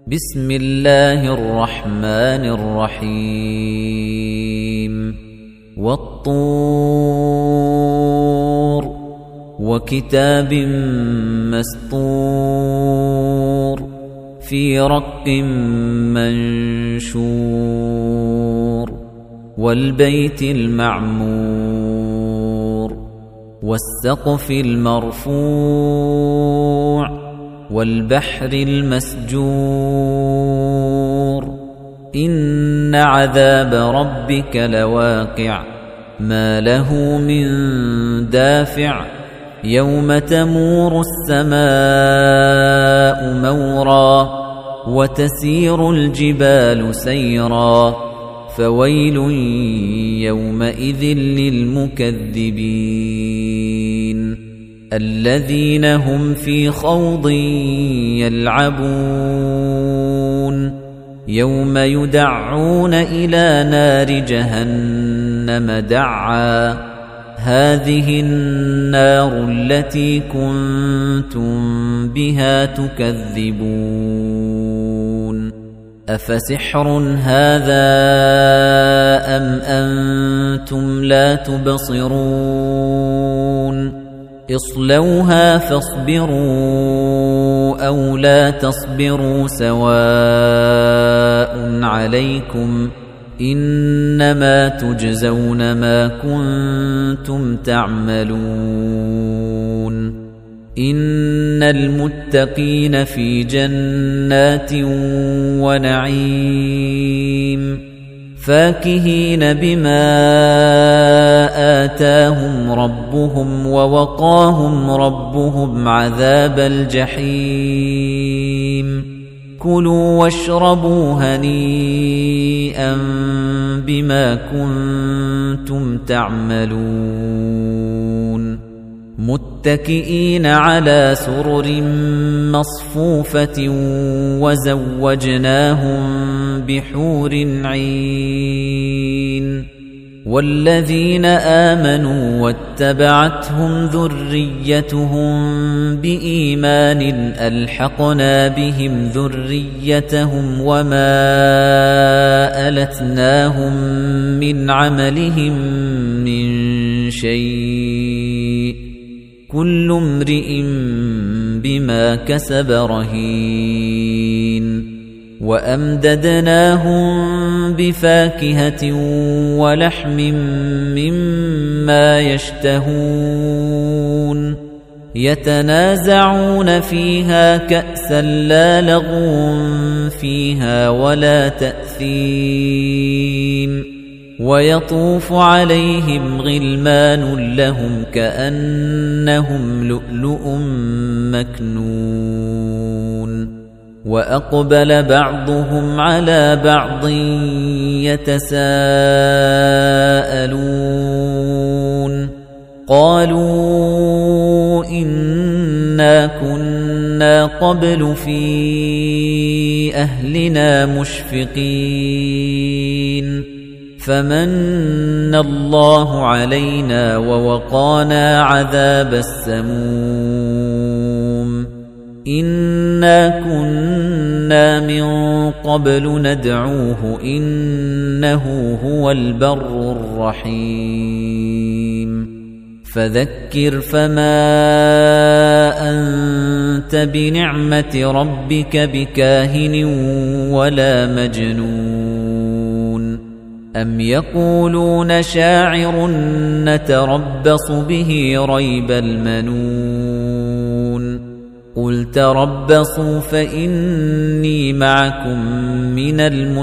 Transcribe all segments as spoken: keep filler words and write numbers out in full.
بسم الله الرحمن الرحيم والطور وكتاب مسطور في رق منشور والبيت المعمور والسقف المرفوع والبحر المسجور إن عذاب ربك لواقع ما له من دافع يوم تمور السماء مورا وتسير الجبال سيرا فويل يومئذ للمكذبين الذين هم في خوض يلعبون يوم يدعون إلى نار جهنم دعا هذه النار التي كنتم بها تكذبون أفسحر هذا أم أنتم لا تبصرون اصلوها فاصبروا أو لا تصبروا سواء عليكم إنما تجزون ما كنتم تعملون إن المتقين في جنات ونعيم فاكهين بما آتاهم ربهم ووقاهم ربهم عذاب الجحيم كلوا واشربوا هنيئا بما كنتم تعملون متكئين على سرر مصفوفة وزوجناهم بحور عين والذين آمنوا واتبعتهم ذريتهم بإيمان ألحقنا بهم ذريتهم وما ألتناهم من عملهم من شيء كل امرئ بما كسب رهين وأمددناهم بفاكهة ولحم مما يشتهون يتنازعون فيها كأسا لا لغو فيها ولا تأثيم ويطوف عليهم غلمان لهم كأنهم لؤلؤ مكنون وأقبل بعضهم على بعض يتساءلون قالوا إنا كنا قبل في أهلنا مشفقين فمن الله علينا ووقانا عذاب السموم إنا كنا من قبل ندعوه إنه هو البر الرحيم فذكر فما أنت بنعمة ربك بكاهن ولا مجنون أم يقولون شاعر نتربص به ريب المنون قل تربصوا فإني معكم من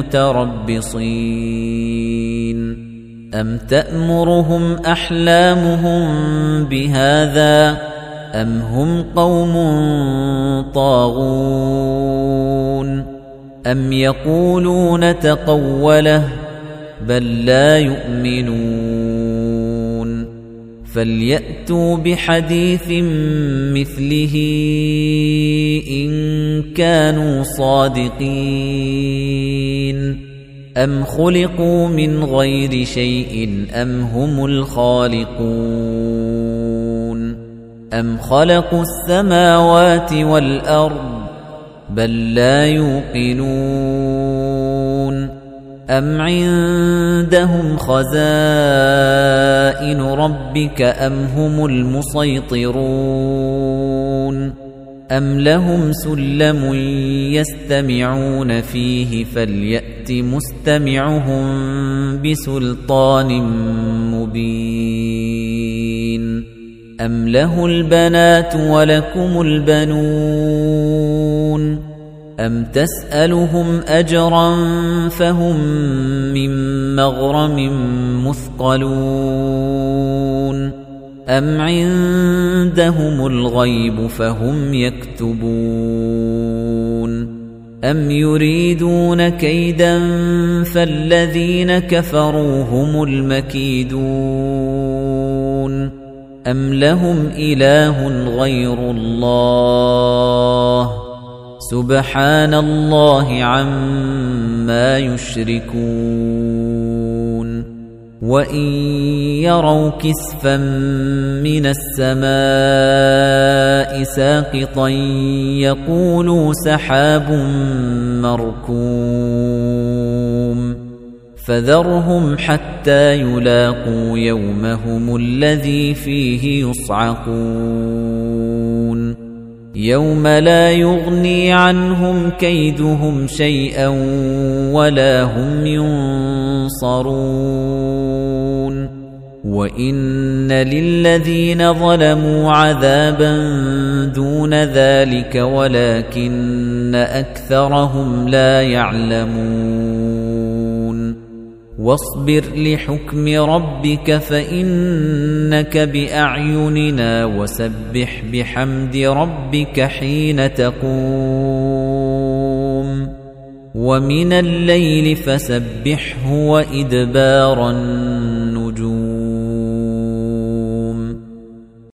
المتربصين أم تأمرهم أحلامهم بهذا أم هم قوم طاغون أم يقولون تقوله بل لا يؤمنون فليأتوا بحديث مثله إن كانوا صادقين أم خلقوا من غير شيء أم هم الخالقون أم خلقوا السماوات والأرض بل لا يوقنون أم عندهم خزائن ربك أم هم المسيطرون أم لهم سلم يستمعون فيه فليأت مستمعهم بسلطان مبين أم له البنات ولكم البنون أم تسألهم أجرا فهم من مغرم مثقلون أم عندهم الغيب فهم يكتبون أم يريدون كيدا فالذين كفروا هم المكيدون أم لهم إله غير الله سبحان الله عما يشركون وَإِن يَرَوْا كِسْفًا مِنَ السَّمَاءِ سَاقِطًا يَقُولُوا سَحَابٌ مَّرْكُومٌ فَذَرْهُمْ حَتَّى يُلاقُوا يَوْمَهُمُ الَّذِي فِيهِ يُصْعَقُونَ يَوْمَ لَا يُغْنِي عَنْهُمْ كَيْدُهُمْ شَيْئًا وَلَا هُمْ يُنصَرُونَ وَإِنَّ لِلَّذِينَ ظَلَمُوا عَذَابًا دُونَ ذَلِكَ وَلَكِنَّ أَكْثَرَهُمْ لَا يَعْلَمُونَ وَاصْبِرْ لِحُكْمِ رَبِّكَ فَإِنَّكَ بِأَعْيُنِنَا وَسَبِّحْ بِحَمْدِ رَبِّكَ حِينَ تَقُومُ وَمِنَ اللَّيْلِ فَسَبِّحْهُ وَإِدْبَارَ النُّجُومِ